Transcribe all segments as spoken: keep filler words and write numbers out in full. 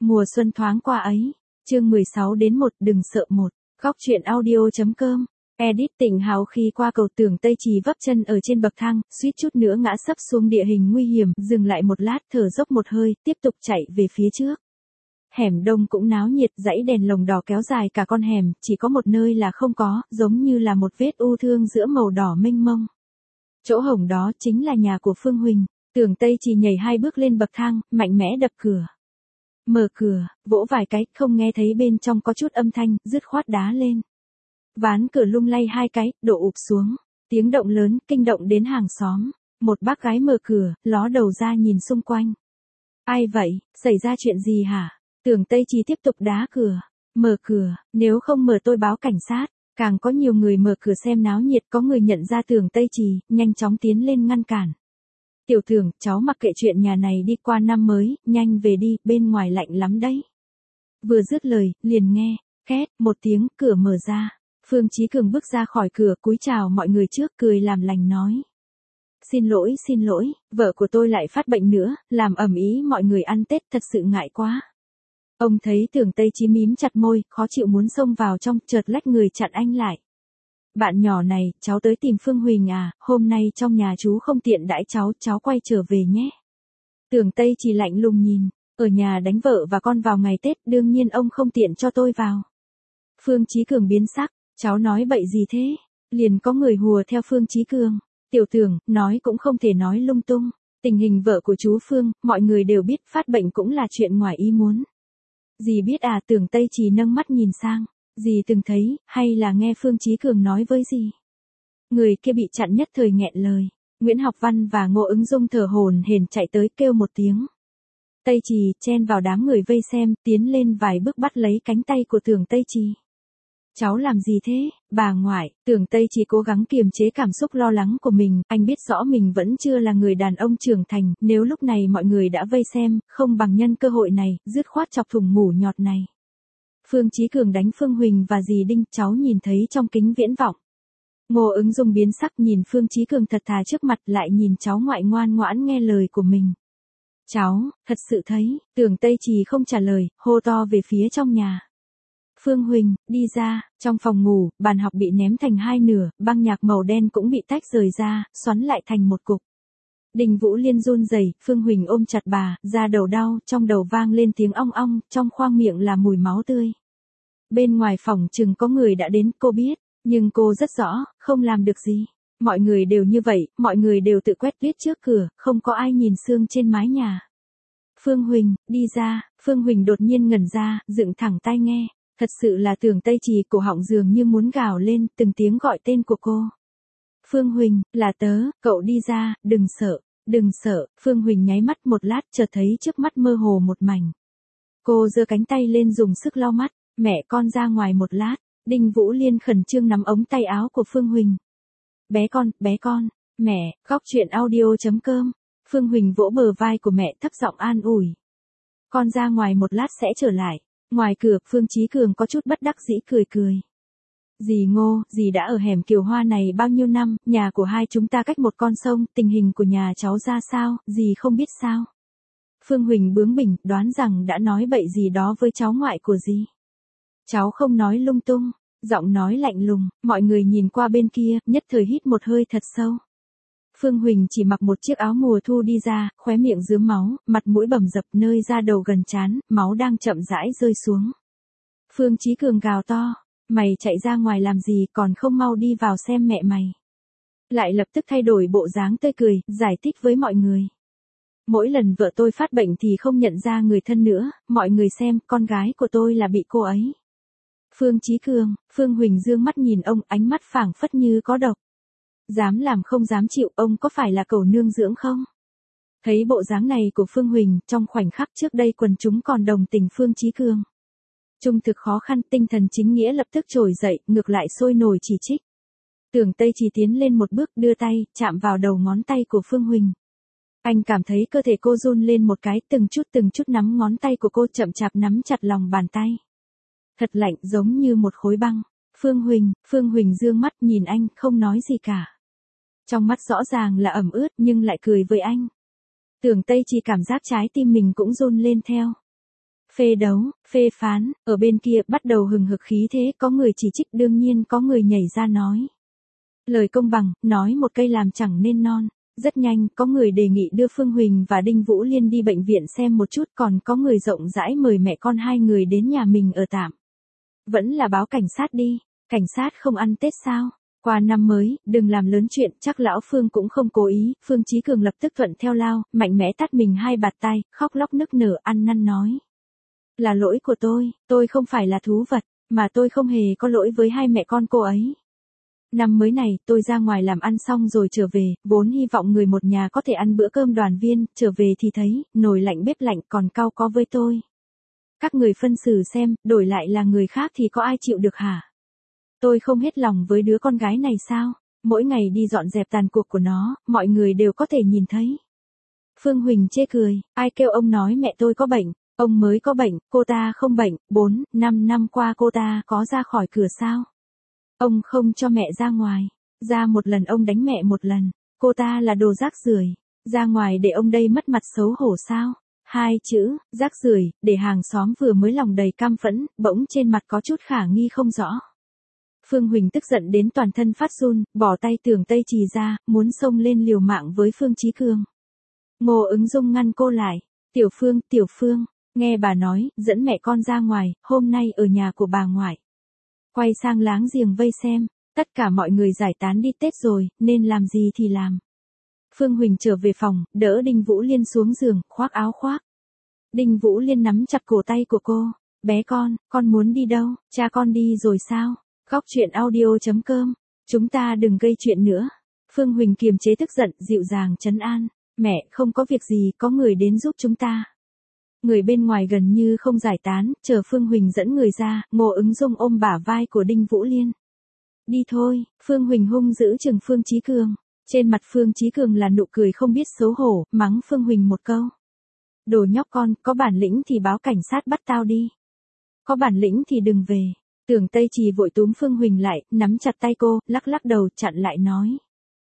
Mùa xuân thoáng qua ấy. Chương mười sáu đến một đừng sợ một. Góc truyện audio.com. Edit Tịnh Hào khi qua cầu Tường Tây Trì vấp chân ở trên bậc thang, suýt chút nữa ngã sấp xuống địa hình nguy hiểm, dừng lại một lát thở dốc một hơi, tiếp tục chạy về phía trước. Hẻm đông cũng náo nhiệt, dãy đèn lồng đỏ kéo dài cả con hẻm, chỉ có một nơi là không có, giống như là một vết u thương giữa màu đỏ mênh mông. Chỗ hổng đó chính là nhà của Phương Huỳnh. Tường Tây Trì nhảy hai bước lên bậc thang, mạnh mẽ đập cửa. Mở cửa, vỗ vài cái, không nghe thấy bên trong có chút âm thanh, dứt khoát đá lên. Ván cửa lung lay hai cái, đổ ụp xuống. Tiếng động lớn, kinh động đến hàng xóm. Một bác gái mở cửa, ló đầu ra nhìn xung quanh. Ai vậy, xảy ra chuyện gì hả? Tường Tây Trì tiếp tục đá cửa. Mở cửa, nếu không mở tôi báo cảnh sát. Càng có nhiều người mở cửa xem náo nhiệt, có người nhận ra Tường Tây Trì, nhanh chóng tiến lên ngăn cản. Tiểu Tường, cháu mặc kệ chuyện nhà này đi, qua năm mới, nhanh về đi, bên ngoài lạnh lắm đấy. Vừa dứt lời, liền nghe, két, một tiếng, cửa mở ra. Phương Chí Cường bước ra khỏi cửa, cúi chào mọi người trước, cười làm lành nói. Xin lỗi, xin lỗi, vợ của tôi lại phát bệnh nữa, làm ầm ĩ mọi người ăn Tết, thật sự ngại quá. Ông thấy Tường Tây Trì mím chặt môi, khó chịu muốn xông vào trong, chợt lách người chặn anh lại. Bạn nhỏ này, cháu tới tìm Phương Huỳnh à, hôm nay trong nhà chú không tiện đãi cháu, cháu quay trở về nhé. Tường Tây Trì lạnh lùng nhìn, ở nhà đánh vợ và con vào ngày Tết, đương nhiên ông không tiện cho tôi vào. Phương Chí Cường biến sắc, cháu nói bậy gì thế? Liền có người hùa theo Phương Chí Cường. Tiểu Tường, nói cũng không thể nói lung tung. Tình hình vợ của chú Phương, mọi người đều biết, phát bệnh cũng là chuyện ngoài ý muốn. Dì biết à? Tường Tây Trì nâng mắt nhìn sang. Dì từng thấy, hay là nghe Phương Chí Cường nói với dì? Người kia bị chặn nhất thời nghẹn lời. Nguyễn Học Văn và Ngô Ứng Dung thở hổn hển chạy tới kêu một tiếng. Tây Trì chen vào đám người vây xem, tiến lên vài bước bắt lấy cánh tay của Tường Tây Trì. Cháu làm gì thế, bà ngoại? Tường Tây Trì cố gắng kiềm chế cảm xúc lo lắng của mình, anh biết rõ mình vẫn chưa là người đàn ông trưởng thành, nếu lúc này mọi người đã vây xem, không bằng nhân cơ hội này, dứt khoát chọc thủng mủ nhọt này. Phương Chí Cường đánh Phương Huỳnh và dì Đinh, cháu nhìn thấy trong kính viễn vọng. Ngô Ứng Dung biến sắc nhìn Phương Chí Cường thật thà trước mặt, lại nhìn cháu ngoại ngoan ngoãn nghe lời của mình. Cháu, thật sự thấy, Tường Tây Trì không trả lời, hô to về phía trong nhà. Phương Huỳnh, đi ra. Trong phòng ngủ, bàn học bị ném thành hai nửa, băng nhạc màu đen cũng bị tách rời ra, xoắn lại thành một cục. Đình Vũ Liên run rẩy, Phương Huỳnh ôm chặt bà, da đầu đau, trong đầu vang lên tiếng ong ong, trong khoang miệng là mùi máu tươi. Bên ngoài phòng chừng có người đã đến, cô biết, nhưng cô rất rõ, không làm được gì. Mọi người đều như vậy, mọi người đều tự quét tuyết trước cửa, không có ai nhìn sương trên mái nhà. Phương Huỳnh, đi ra. Phương Huỳnh đột nhiên ngẩn ra, dựng thẳng tai nghe. Thật sự là Tường Tây Trì, cổ họng dường như muốn gào lên, từng tiếng gọi tên của cô. Phương Huỳnh, là tớ, cậu đi ra, đừng sợ, đừng sợ. Phương Huỳnh nháy mắt một lát, chợt thấy trước mắt mơ hồ một mảnh. Cô giơ cánh tay lên dùng sức lau mắt, mẹ con ra ngoài một lát. Đinh Vũ Liên khẩn trương nắm ống tay áo của Phương Huỳnh. Bé con, bé con, mẹ, góc truyện audio.com. Phương Huỳnh vỗ bờ vai của mẹ thấp giọng an ủi. Con ra ngoài một lát sẽ trở lại. Ngoài cửa, Phương Chí Cường có chút bất đắc dĩ cười cười. Dì Ngô, dì đã ở hẻm Kiều Hoa này bao nhiêu năm, nhà của hai chúng ta cách một con sông, tình hình của nhà cháu ra sao, dì không biết sao? Phương Huỳnh bướng bỉnh, đoán rằng đã nói bậy gì đó với cháu ngoại của dì. Cháu không nói lung tung, giọng nói lạnh lùng, mọi người nhìn qua bên kia, nhất thời hít một hơi thật sâu. Phương Huỳnh chỉ mặc một chiếc áo mùa thu đi ra, khóe miệng rướm máu, mặt mũi bầm dập, nơi da đầu gần trán, máu đang chậm rãi rơi xuống. Phương Chí Cường gào to, mày chạy ra ngoài làm gì, còn không mau đi vào xem mẹ mày. Lại lập tức thay đổi bộ dáng tươi cười, giải thích với mọi người. Mỗi lần vợ tôi phát bệnh thì không nhận ra người thân nữa, mọi người xem, con gái của tôi là bị cô ấy. Phương Chí Cường, Phương Huỳnh dương mắt nhìn ông, ánh mắt phảng phất như có độc. Dám làm không dám chịu, ông có phải là cẩu nương dưỡng không? Thấy bộ dáng này của Phương Huỳnh, trong khoảnh khắc trước đây quần chúng còn đồng tình Phương Chí Cường. Trung thực khó khăn, tinh thần chính nghĩa lập tức trồi dậy, ngược lại sôi nổi chỉ trích. Tường Tây Trì tiến lên một bước, đưa tay, chạm vào đầu ngón tay của Phương Huỳnh. Anh cảm thấy cơ thể cô run lên một cái, từng chút từng chút nắm ngón tay của cô chậm chạp nắm chặt lòng bàn tay. Thật lạnh, giống như một khối băng. Phương Huỳnh, Phương Huỳnh dương mắt nhìn anh, không nói gì cả. Trong mắt rõ ràng là ẩm ướt nhưng lại cười với anh. Tường Tây Trì cảm giác trái tim mình cũng run lên theo. phê đấu, phê phán, ở bên kia bắt đầu hừng hực khí thế, có người chỉ trích đương nhiên có người nhảy ra nói. Lời công bằng, nói một cây làm chẳng nên non. Rất nhanh, có người đề nghị đưa Phương Huỳnh và Đinh Vũ Liên đi bệnh viện xem một chút, còn có người rộng rãi mời mẹ con hai người đến nhà mình ở tạm. Vẫn là báo cảnh sát đi, cảnh sát không ăn Tết sao? Qua năm mới, đừng làm lớn chuyện, chắc lão Phương cũng không cố ý. Phương Chí Cường lập tức thuận theo lao, mạnh mẽ tát mình hai bạt tay, khóc lóc nức nở ăn năn nói. Là lỗi của tôi, tôi không phải là thú vật, mà tôi không hề có lỗi với hai mẹ con cô ấy. Năm mới này, tôi ra ngoài làm ăn xong rồi trở về, vốn hy vọng người một nhà có thể ăn bữa cơm đoàn viên, trở về thì thấy, nồi lạnh bếp lạnh còn cau có với tôi. Các người phân xử xem, đổi lại là người khác thì có ai chịu được hả? Tôi không hết lòng với đứa con gái này sao? Mỗi ngày đi dọn dẹp tàn cuộc của nó, mọi người đều có thể nhìn thấy. Phương Huỳnh chê cười, ai kêu ông nói mẹ tôi có bệnh, ông mới có bệnh, cô ta không bệnh, bốn, năm năm qua cô ta có ra khỏi cửa sao? Ông không cho mẹ ra ngoài, ra một lần ông đánh mẹ một lần, cô ta là đồ rác rưởi, ra ngoài để ông đây mất mặt xấu hổ sao? Hai chữ, rác rưởi, để hàng xóm vừa mới lòng đầy cam phẫn, bỗng trên mặt có chút khả nghi không rõ. Phương Huỳnh tức giận đến toàn thân phát run, bỏ tay Tưởng Tây Trì ra, muốn xông lên liều mạng với Phương Chí Cường. Ngô Ứng Dung ngăn cô lại, Tiểu Phương, Tiểu Phương, nghe bà nói, dẫn mẹ con ra ngoài, hôm nay ở nhà của bà ngoại. Quay sang láng giềng vây xem, tất cả mọi người giải tán đi Tết rồi, nên làm gì thì làm. Phương Huỳnh trở về phòng, đỡ Đinh Vũ Liên xuống giường, khoác áo khoác. Đinh Vũ Liên nắm chặt cổ tay của cô, bé con, con muốn đi đâu, cha con đi rồi sao? Góc truyện audio chấm com, chúng ta đừng gây chuyện nữa. Phương Huỳnh kiềm chế tức giận, dịu dàng trấn an, mẹ không có việc gì, có người đến giúp chúng ta. Người bên ngoài gần như không giải tán, chờ Phương Huỳnh dẫn người ra, Ngô Ứng Dung ôm bả vai của Đinh Vũ Liên. Đi thôi, Phương Huỳnh hung giữ chừng Phương Chí Cường. Trên mặt Phương Chí Cường là nụ cười không biết xấu hổ, mắng Phương Huỳnh một câu. Đồ nhóc con, có bản lĩnh thì báo cảnh sát bắt tao đi. Có bản lĩnh thì đừng về. Tưởng Tây Trì vội túm Phương Huỳnh lại, nắm chặt tay cô, lắc lắc đầu, chặn lại nói.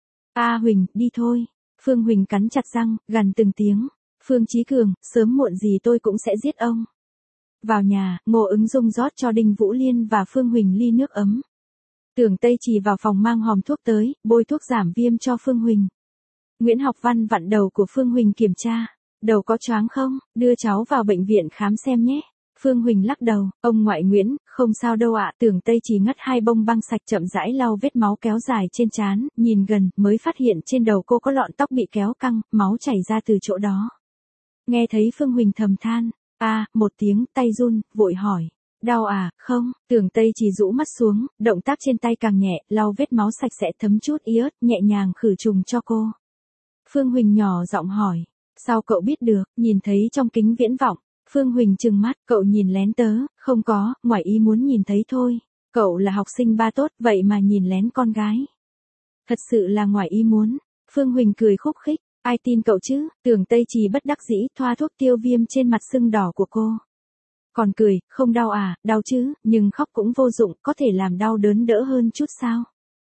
A Huỳnh, đi thôi. Phương Huỳnh cắn chặt răng, gằn từng tiếng. Phương Chí Cường, sớm muộn gì tôi cũng sẽ giết ông. Vào nhà, Ngô Ứng Dung rót cho Đinh Vũ Liên và Phương Huỳnh ly nước ấm. Tưởng Tây Trì vào phòng mang hòm thuốc tới, bôi thuốc giảm viêm cho Phương Huỳnh. Nguyễn Học Văn vặn đầu của Phương Huỳnh kiểm tra. Đầu có choáng không, đưa cháu vào bệnh viện khám xem nhé. Phương Huỳnh lắc đầu, ông ngoại Nguyễn, không sao đâu ạ. Tưởng Tây Trì ngắt hai bông băng sạch chậm rãi lau vết máu kéo dài trên trán, nhìn gần, mới phát hiện trên đầu cô có lọn tóc bị kéo căng, máu chảy ra từ chỗ đó. Nghe thấy Phương Huỳnh thầm than, a, à, một tiếng, tay run, vội hỏi. Đau à, không, Tưởng Tây Trì rũ mắt xuống, động tác trên tay càng nhẹ, lau vết máu sạch sẽ thấm chút iốt, nhẹ nhàng khử trùng cho cô. Phương Huỳnh nhỏ giọng hỏi, sao cậu biết được, nhìn thấy trong kính viễn vọng. Phương Huỳnh trừng mắt, cậu nhìn lén tớ, không có, ngoài ý muốn nhìn thấy thôi. Cậu là học sinh ba tốt, vậy mà nhìn lén con gái. Thật sự là ngoài ý muốn. Phương Huỳnh cười khúc khích, ai tin cậu chứ, Tưởng Tây Trì bất đắc dĩ thoa thuốc tiêu viêm trên mặt sưng đỏ của cô. Còn cười, không đau à, đau chứ, nhưng khóc cũng vô dụng, có thể làm đau đớn đỡ hơn chút sao.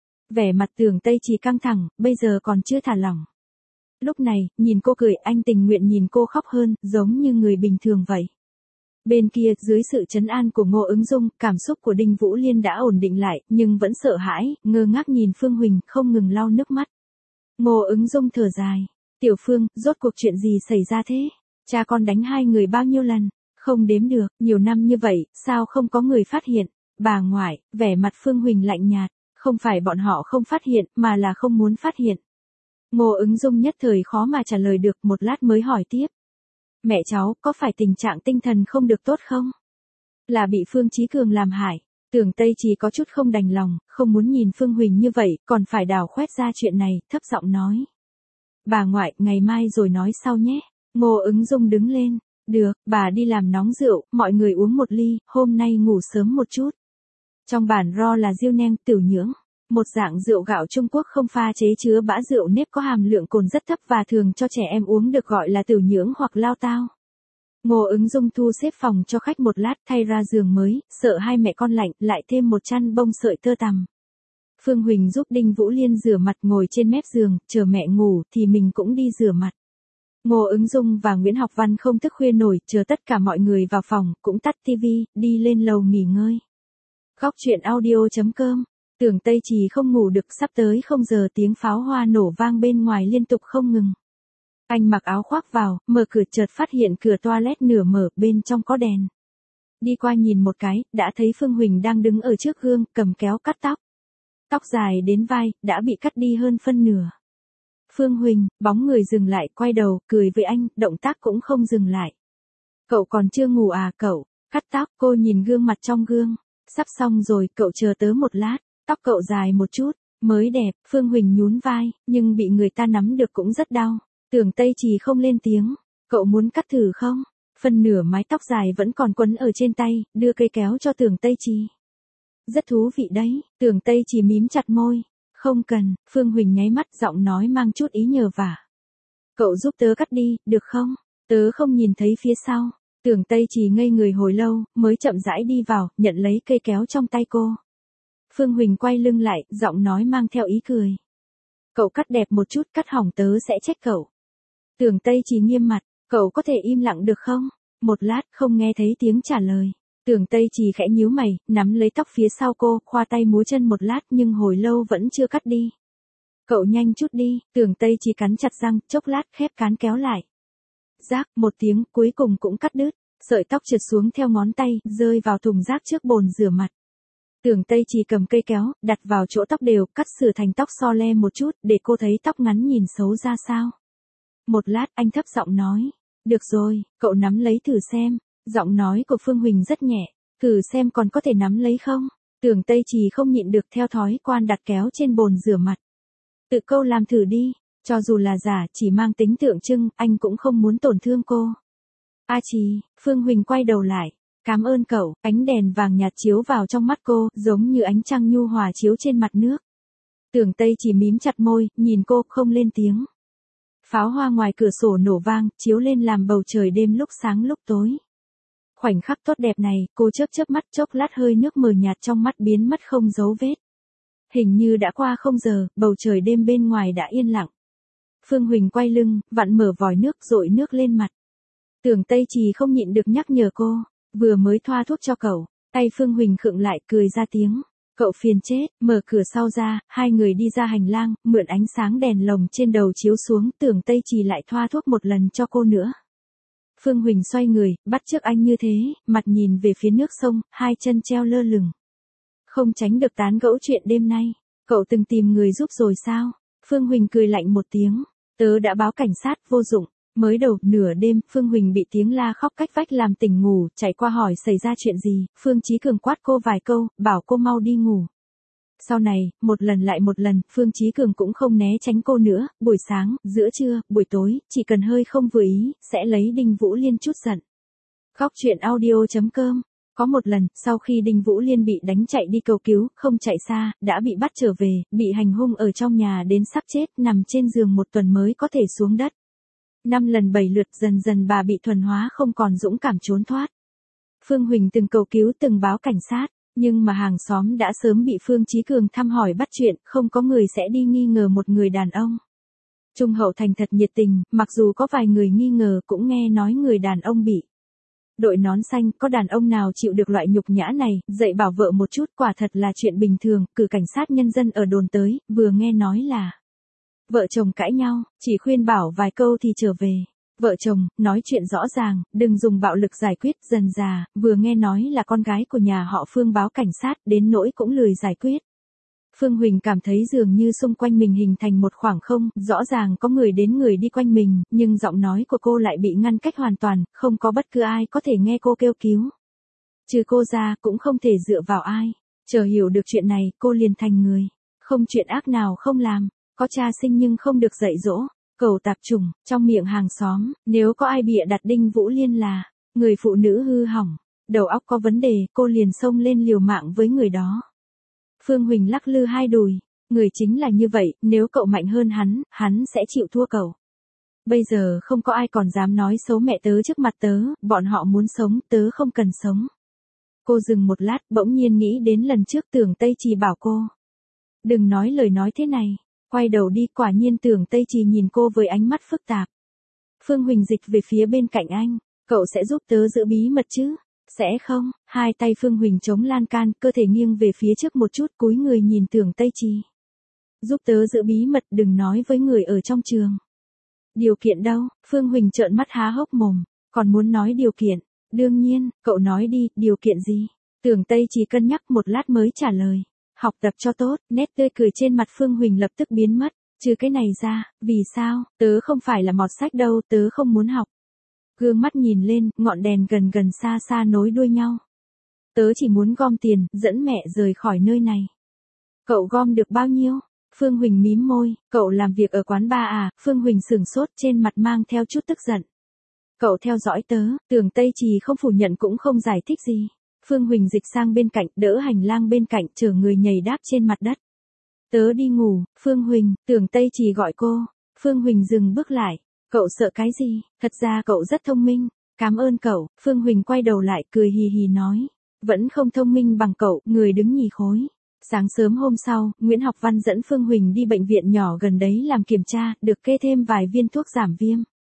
Vẻ mặt Tưởng Tây Trì căng thẳng, bây giờ còn chưa thả lỏng. Lúc này, nhìn cô cười, anh tình nguyện nhìn cô khóc hơn, giống như người bình thường vậy. Bên kia, dưới sự trấn an của Ngô Ứng Dung, cảm xúc của Đinh Vũ Liên đã ổn định lại, nhưng vẫn sợ hãi, ngơ ngác nhìn Phương Huỳnh, không ngừng lau nước mắt. Ngô Ứng Dung thở dài. Tiểu Phương, rốt cuộc chuyện gì xảy ra thế? Cha con đánh hai người bao nhiêu lần? Không đếm được, nhiều năm như vậy, sao không có người phát hiện? Bà ngoại, vẻ mặt Phương Huỳnh lạnh nhạt. Không phải bọn họ không phát hiện, mà là không muốn phát hiện. Ngô Ứng Dung nhất thời khó mà trả lời được, một lát mới hỏi tiếp. Mẹ cháu, có phải tình trạng tinh thần không được tốt không? Là bị Phương Chí Cường làm hại. Tưởng Tây Trì có chút không đành lòng, không muốn nhìn Phương Huỳnh như vậy, còn phải đào khoét ra chuyện này, thấp giọng nói. Bà ngoại, ngày mai rồi nói sau nhé. Ngô Ứng Dung đứng lên. Được, bà đi làm nóng rượu, mọi người uống một ly, hôm nay ngủ sớm một chút. Trong bản ro là riêu neng, tiểu nhưỡng. Một dạng rượu gạo Trung Quốc không pha chế chứa bã rượu nếp có hàm lượng cồn rất thấp và thường cho trẻ em uống được gọi là tiểu nhưỡng hoặc lao tao. Ngô Ứng Dung thu xếp phòng cho khách một lát thay ra giường mới, sợ hai mẹ con lạnh, lại thêm một chăn bông sợi tơ tằm. Phương Huỳnh giúp Đinh Vũ Liên rửa mặt ngồi trên mép giường, chờ mẹ ngủ thì mình cũng đi rửa mặt. Ngô Ứng Dung và Nguyễn Học Văn không thức khuya nổi, chờ tất cả mọi người vào phòng, cũng tắt tivi, đi lên lầu nghỉ ngơi. Góc truyện audio chấm com. Tưởng Tây Trì không ngủ được, sắp tới không giờ tiếng pháo hoa nổ vang bên ngoài liên tục không ngừng. Anh mặc áo khoác vào, mở cửa chợt phát hiện cửa toilet nửa mở, bên trong có đèn. Đi qua nhìn một cái, đã thấy Phương Huỳnh đang đứng ở trước gương, cầm kéo cắt tóc. Tóc dài đến vai, đã bị cắt đi hơn phân nửa. Phương Huỳnh, bóng người dừng lại, quay đầu, cười với anh, động tác cũng không dừng lại. Cậu còn chưa ngủ à cậu? Cắt tóc, cô nhìn gương mặt trong gương. Sắp xong rồi, cậu chờ tớ một lát. Tóc cậu dài một chút, mới đẹp. Phương Huỳnh nhún vai, nhưng bị người ta nắm được cũng rất đau. Tưởng Tây Trì không lên tiếng. Cậu muốn cắt thử không? Phần nửa mái tóc dài vẫn còn quấn ở trên tay, đưa cây kéo cho Tưởng Tây Trì. Rất thú vị đấy. Tưởng Tây Trì mím chặt môi. Không cần. Phương Huỳnh nháy mắt, giọng nói mang chút ý nhờ vả. Cậu giúp tớ cắt đi, được không? Tớ không nhìn thấy phía sau. Tưởng Tây Trì ngây người hồi lâu, mới chậm rãi đi vào, nhận lấy cây kéo trong tay cô. Phương Huỳnh quay lưng lại, giọng nói mang theo ý cười. Cậu cắt đẹp một chút, cắt hỏng tớ sẽ trách cậu. Tưởng Tây Trì nghiêm mặt, cậu có thể im lặng được không? Một lát không nghe thấy tiếng trả lời. Tưởng Tây Trì khẽ nhíu mày, nắm lấy tóc phía sau cô, khoa tay múa chân một lát nhưng hồi lâu vẫn chưa cắt đi. Cậu nhanh chút đi. Tưởng Tây Trì cắn chặt răng, chốc lát khép cán kéo lại. Rác, một tiếng, cuối cùng cũng cắt đứt. Sợi tóc trượt xuống theo ngón tay, rơi vào thùng rác trước bồn rửa mặt. Tưởng Tây Trì cầm cây kéo, đặt vào chỗ tóc đều, cắt sửa thành tóc so le một chút, để cô thấy tóc ngắn nhìn xấu ra sao. Một lát anh thấp giọng nói. Được rồi, cậu nắm lấy thử xem. Giọng nói của Phương Huỳnh rất nhẹ. Thử xem còn có thể nắm lấy không? Tưởng Tây Trì không nhịn được, theo thói quan đặt kéo trên bồn rửa mặt. Tự câu làm thử đi. Cho dù là giả, chỉ mang tính tượng trưng, anh cũng không muốn tổn thương cô. A Trì, Phương Huỳnh quay đầu lại. Cảm ơn cậu. Ánh đèn vàng nhạt chiếu vào trong mắt cô, giống như ánh trăng nhu hòa chiếu trên mặt nước. Tưởng Tây Trì mím chặt môi, nhìn cô, không lên tiếng. Pháo hoa ngoài cửa sổ nổ vang, chiếu lên làm bầu trời đêm lúc sáng lúc tối. Khoảnh khắc tốt đẹp này, cô chớp chớp mắt, chốc lát hơi nước mờ nhạt trong mắt biến mất không dấu vết. Hình như đã qua không giờ, bầu trời đêm bên ngoài đã yên lặng. Phương Huỳnh quay lưng, vặn mở vòi nước, dội nước lên mặt. Tưởng Tây Trì không nhịn được nhắc nhở cô, vừa mới thoa thuốc cho cậu. Tay Phương Huỳnh khựng lại, cười ra tiếng. Cậu phiền chết. Mở cửa sau ra, hai người đi ra hành lang, mượn ánh sáng đèn lồng trên đầu chiếu xuống, Tưởng Tây Trì lại thoa thuốc một lần cho cô nữa. Phương Huỳnh xoay người, bắt chước anh như thế, mặt nhìn về phía nước sông, hai chân treo lơ lửng. Không tránh được tán gẫu chuyện đêm nay. Cậu từng tìm người giúp rồi sao? Phương Huỳnh cười lạnh một tiếng. Tớ đã báo cảnh sát, vô dụng. Mới đầu, nửa đêm, Phương Huỳnh bị tiếng la khóc cách vách làm tỉnh ngủ, chạy qua hỏi xảy ra chuyện gì, Phương Chí Cường quát cô vài câu, bảo cô mau đi ngủ. Sau này, một lần lại một lần, Phương Chí Cường cũng không né tránh cô nữa, buổi sáng, giữa trưa, buổi tối, chỉ cần hơi không vừa ý, sẽ lấy Đinh Vũ Liên chút giận. Góc truyện audio chấm com. Có một lần, sau khi Đinh Vũ Liên bị đánh chạy đi cầu cứu, không chạy xa, đã bị bắt trở về, bị hành hung ở trong nhà đến sắp chết, nằm trên giường một tuần mới có thể xuống đất. Năm lần bảy lượt, dần dần bà bị thuần hóa, không còn dũng cảm trốn thoát. Phương Huỳnh từng cầu cứu, từng báo cảnh sát, nhưng mà hàng xóm đã sớm bị Phương Chí Cường thăm hỏi bắt chuyện, không có người sẽ đi nghi ngờ một người đàn ông. Trung hậu thành thật nhiệt tình, mặc dù có vài người nghi ngờ cũng nghe nói người đàn ông bị đội nón xanh, có đàn ông nào chịu được loại nhục nhã này, dạy bảo vợ một chút quả thật là chuyện bình thường, cử cảnh sát nhân dân ở đồn tới, vừa nghe nói là vợ chồng cãi nhau, chỉ khuyên bảo vài câu thì trở về. Vợ chồng, nói chuyện rõ ràng, đừng dùng bạo lực giải quyết, dần dà, vừa nghe nói là con gái của nhà họ Phương báo cảnh sát, đến nỗi cũng lười giải quyết. Phương Huỳnh cảm thấy dường như xung quanh mình hình thành một khoảng không, rõ ràng có người đến người đi quanh mình, nhưng giọng nói của cô lại bị ngăn cách hoàn toàn, không có bất cứ ai có thể nghe cô kêu cứu. Trừ cô ra, cũng không thể dựa vào ai. Chờ hiểu được chuyện này, cô liền thành người. Không chuyện ác nào không làm, có cha sinh nhưng không được dạy dỗ. Cầu tạp chủng, trong miệng hàng xóm, nếu có ai bịa đặt Đinh Vũ Liên là người phụ nữ hư hỏng, đầu óc có vấn đề, cô liền xông lên liều mạng với người đó. Phương Huỳnh lắc lư hai đùi, người chính là như vậy, nếu cậu mạnh hơn hắn, hắn sẽ chịu thua cậu. Bây giờ không có ai còn dám nói xấu mẹ tớ trước mặt tớ, bọn họ muốn sống, tớ không cần sống. Cô dừng một lát, bỗng nhiên nghĩ đến lần trước Tưởng Tây Trì bảo cô đừng nói lời nói thế này. Quay đầu đi, quả nhiên Tưởng Tây Trì nhìn cô với ánh mắt phức tạp. Phương Huỳnh dịch về phía bên cạnh anh, cậu sẽ giúp tớ giữ bí mật chứ? Sẽ không, hai tay Phương Huỳnh chống lan can, cơ thể nghiêng về phía trước một chút cúi người nhìn Tưởng Tây Trì. Giúp tớ giữ bí mật, đừng nói với người ở trong trường. Điều kiện đâu? Phương Huỳnh trợn mắt há hốc mồm, còn muốn nói điều kiện. Đương nhiên, cậu nói đi, điều kiện gì? Tưởng Tây Trì cân nhắc một lát mới trả lời. Học tập cho tốt, nét tươi cười trên mặt Phương Huỳnh lập tức biến mất. Trừ cái này ra, vì sao? Tớ không phải là mọt sách đâu, tớ không muốn học. Gương mắt nhìn lên, ngọn đèn gần gần xa xa nối đuôi nhau. Tớ chỉ muốn gom tiền, dẫn mẹ rời khỏi nơi này. Cậu gom được bao nhiêu? Phương Huỳnh mím môi, cậu làm việc ở quán bar à? Phương Huỳnh sửng sốt, trên mặt mang theo chút tức giận. Cậu theo dõi tớ, Tưởng Tây Trì không phủ nhận cũng không giải thích gì. Phương Huỳnh dịch sang bên cạnh, đỡ hành lang bên cạnh, chở người nhảy đáp trên mặt đất. Tớ đi ngủ, Phương Huỳnh, Tưởng Tây Trì gọi cô. Phương Huỳnh dừng bước lại. Cậu sợ cái gì? Thật ra cậu rất thông minh. Cảm ơn cậu. Phương Huỳnh quay đầu lại cười hì hì nói. Vẫn không thông minh bằng cậu, người đứng nhì khối. Sáng sớm hôm sau, Nguyễn Học Văn dẫn Phương Huỳnh đi bệnh viện nhỏ gần đấy làm kiểm tra, được kê thêm vài viên thuốc giảm viêm.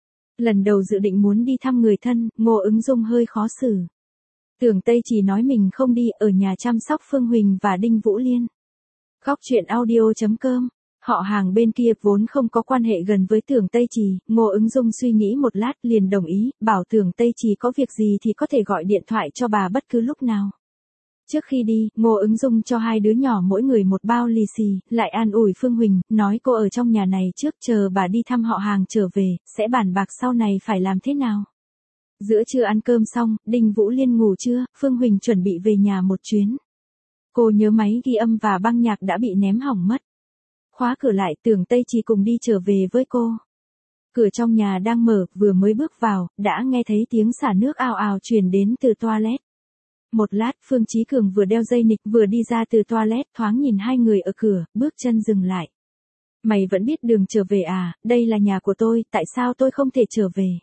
Lần đầu dự định muốn đi thăm người thân, Ngô Ứng Dung hơi khó xử. Tưởng Tây Trì nói mình không đi, ở nhà chăm sóc Phương Huỳnh và Đinh Vũ Liên. Góc truyện audio chấm com. Họ hàng bên kia vốn không có quan hệ gần với Tưởng Tây Trì, Ngô Ứng Dung suy nghĩ một lát liền đồng ý, bảo Tưởng Tây Trì có việc gì thì có thể gọi điện thoại cho bà bất cứ lúc nào. Trước khi đi, Ngô Ứng Dung cho hai đứa nhỏ mỗi người một bao lì xì, lại an ủi Phương Huỳnh, nói cô ở trong nhà này trước chờ bà đi thăm họ hàng trở về, sẽ bàn bạc sau này phải làm thế nào. Giữa trưa ăn cơm xong, Đinh Vũ Liên ngủ trưa, Phương Huỳnh chuẩn bị về nhà một chuyến. Cô nhớ máy ghi âm và băng nhạc đã bị ném hỏng mất. Khóa cửa lại, Tưởng Tây Trì cùng đi trở về với cô. Cửa trong nhà đang mở, vừa mới bước vào, đã nghe thấy tiếng xả nước ào ào truyền đến từ toilet. Một lát, Phương Chí Cường vừa đeo dây nịch vừa đi ra từ toilet, thoáng nhìn hai người ở cửa, bước chân dừng lại. Mày vẫn biết đường trở về à? Đây là nhà của tôi, tại sao tôi không thể trở về?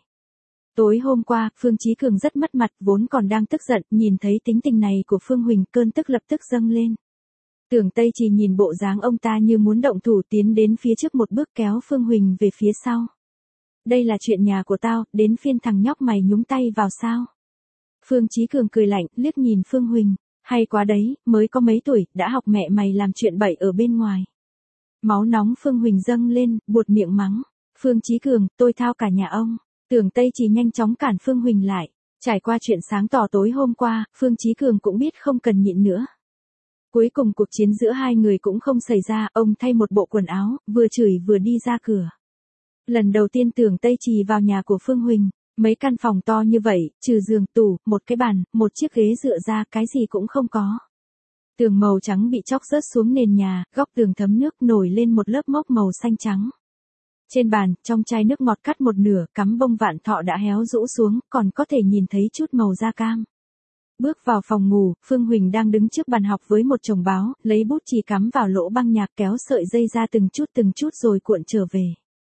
Tối hôm qua, Phương Chí Cường rất mất mặt, vốn còn đang tức giận, nhìn thấy tính tình này của Phương Huỳnh, cơn tức lập tức dâng lên. Tưởng Tây Trì nhìn bộ dáng ông ta như muốn động thủ, tiến đến phía trước một bước kéo Phương Huỳnh về phía sau. Đây là chuyện nhà của tao, đến phiên thằng nhóc mày nhúng tay vào sao? Phương Chí Cường cười lạnh, liếc nhìn Phương Huỳnh, hay quá đấy, mới có mấy tuổi, đã học mẹ mày làm chuyện bậy ở bên ngoài. Máu nóng Phương Huỳnh dâng lên, buột miệng mắng. Phương Chí Cường, tôi thao cả nhà ông. Tưởng Tây Trì nhanh chóng cản Phương Huỳnh lại. Trải qua chuyện sáng tỏ tối hôm qua, Phương Chí Cường cũng biết không cần nhịn nữa. Cuối cùng cuộc chiến giữa hai người cũng không xảy ra, ông thay một bộ quần áo, vừa chửi vừa đi ra cửa. Lần đầu tiên Tưởng Tây Trì vào nhà của Phương Huỳnh, mấy căn phòng to như vậy, trừ giường, tủ, một cái bàn, một chiếc ghế dựa ra, cái gì cũng không có. Tường màu trắng bị chóc rớt xuống nền nhà, góc tường thấm nước nổi lên một lớp mốc màu xanh trắng. Trên bàn, trong chai nước ngọt cắt một nửa, cắm bông vạn thọ đã héo rũ xuống, còn có thể nhìn thấy chút màu da cam. Bước vào phòng ngủ, Phương Huỳnh đang đứng trước bàn học với một chồng báo, lấy bút chì cắm vào lỗ băng nhạc, kéo sợi dây ra từng chút từng chút rồi cuộn trở về.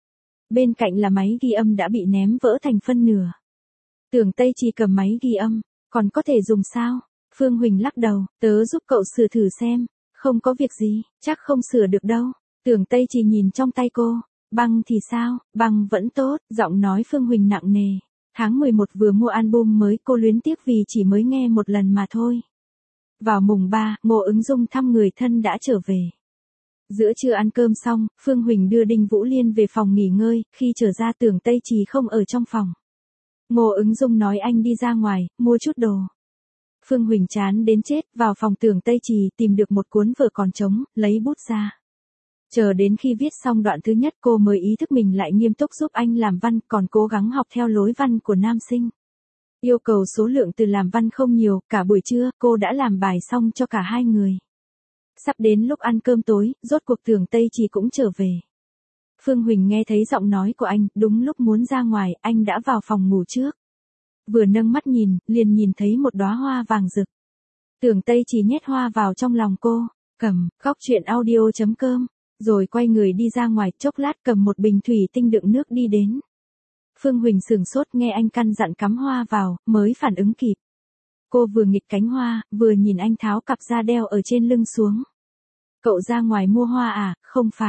Bên cạnh là máy ghi âm đã bị ném vỡ thành phân nửa. Tưởng Tây Trì cầm máy ghi âm, còn có thể dùng sao? Phương Huỳnh lắc đầu, tớ giúp cậu sửa thử xem. Không có việc gì, chắc không sửa được đâu. Tưởng Tây Trì nhìn trong tay cô, băng thì sao? Băng vẫn tốt, giọng nói Phương Huỳnh nặng nề. Tháng mười một vừa mua album mới, cô luyến tiếc vì chỉ mới nghe một lần mà thôi. Vào mùng ba, Ngô Ứng Dung thăm người thân đã trở về. Giữa trưa ăn cơm xong, Phương Huỳnh đưa Đinh Vũ Liên về phòng nghỉ ngơi, khi trở ra Tưởng Tây Trì không ở trong phòng. Ngô Ứng Dung nói anh đi ra ngoài, mua chút đồ. Phương Huỳnh chán đến chết, vào phòng Tưởng Tây Trì tìm được một cuốn vở còn trống, lấy bút ra. Chờ đến khi viết xong đoạn thứ nhất cô mới ý thức mình lại nghiêm túc giúp anh làm văn, còn cố gắng học theo lối văn của nam sinh. Yêu cầu số lượng từ làm văn không nhiều, cả buổi trưa cô đã làm bài xong cho cả hai người. Sắp đến lúc ăn cơm tối, rốt cuộc Tưởng Tây Trì cũng trở về. Phương Huỳnh nghe thấy giọng nói của anh, đúng lúc muốn ra ngoài, anh đã vào phòng ngủ trước. Vừa nâng mắt nhìn, liền nhìn thấy một đóa hoa vàng rực. Tưởng Tây Trì nhét hoa vào trong lòng cô, cầm, góc truyện audio chấm com, rồi quay người đi ra ngoài, chốc lát cầm một bình thủy tinh đựng nước đi đến. Phương Huỳnh sửng sốt nghe anh căn dặn cắm hoa vào, mới phản ứng kịp. Cô vừa nghịch cánh hoa, vừa nhìn anh tháo cặp da đeo ở trên lưng xuống. Cậu ra ngoài mua hoa à? Không phải.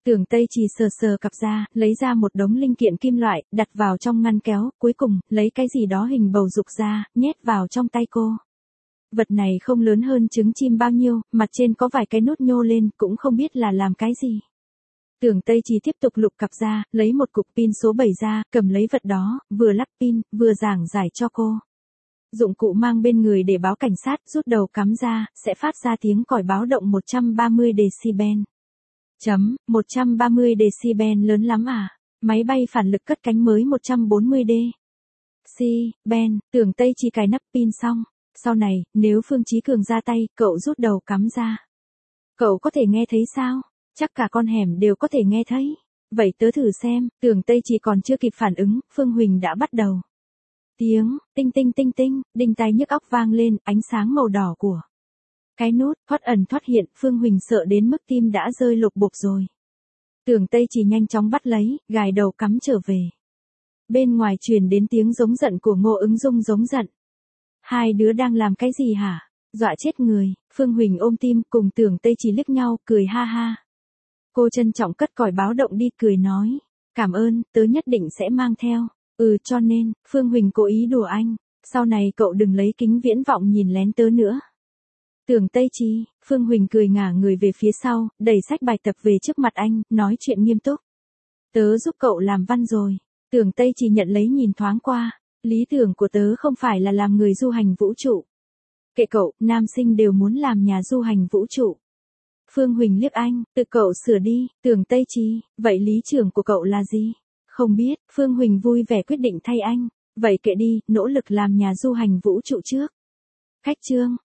Tưởng Tây Trì sờ sờ cặp da, lấy ra một đống linh kiện kim loại, đặt vào trong ngăn kéo, cuối cùng, lấy cái gì đó hình bầu dục ra, nhét vào trong tay cô. Vật này không lớn hơn trứng chim bao nhiêu, mặt trên có vài cái nút nhô lên, cũng không biết là làm cái gì. Tưởng Tây Trì tiếp tục lục cặp ra, lấy một cục pin số bảy ra, cầm lấy vật đó, vừa lắp pin, vừa giảng giải cho cô. Dụng cụ mang bên người để báo cảnh sát, rút đầu cắm ra, sẽ phát ra tiếng còi báo động một trăm ba mươi decibel. Chấm, một trăm ba mươi decibel lớn lắm à? Máy bay phản lực cất cánh mới một trăm bốn mươi decibel, Tưởng Tây Trì cài nắp pin xong. Sau này, nếu Phương Chí Cường ra tay, cậu rút đầu cắm ra. Cậu có thể nghe thấy sao? Chắc cả con hẻm đều có thể nghe thấy. Vậy tớ thử xem, Tưởng Tây Trì còn chưa kịp phản ứng, Phương Huỳnh đã bắt đầu. Tiếng, tinh tinh tinh tinh, đinh tai nhức óc vang lên, ánh sáng màu đỏ của cái nút, thoát ẩn thoát hiện, Phương Huỳnh sợ đến mức tim đã rơi lục bục rồi. Tưởng Tây Trì nhanh chóng bắt lấy, gài đầu cắm trở về. Bên ngoài truyền đến tiếng giống giận của Ngô Ứng Dung giống giận. Hai đứa đang làm cái gì hả? Dọa chết người, Phương Huỳnh ôm tim cùng Tưởng Tây Trì liếc nhau, cười ha ha. Cô trân trọng cất còi báo động đi, cười nói. Cảm ơn, tớ nhất định sẽ mang theo. Ừ, cho nên, Phương Huỳnh cố ý đùa anh. Sau này cậu đừng lấy kính viễn vọng nhìn lén tớ nữa. Tưởng Tây Trì, Phương Huỳnh cười ngả người về phía sau, đẩy sách bài tập về trước mặt anh, nói chuyện nghiêm túc. Tớ giúp cậu làm văn rồi. Tưởng Tây Trì nhận lấy nhìn thoáng qua. Lý tưởng của tớ không phải là làm người du hành vũ trụ. Kệ cậu, nam sinh đều muốn làm nhà du hành vũ trụ. Phương Huỳnh liếc anh, tự cậu sửa đi. Tưởng Tây Trì, vậy lý tưởng của cậu là gì? Không biết, Phương Huỳnh vui vẻ quyết định thay anh. Vậy kệ đi, nỗ lực làm nhà du hành vũ trụ trước. Khách chương.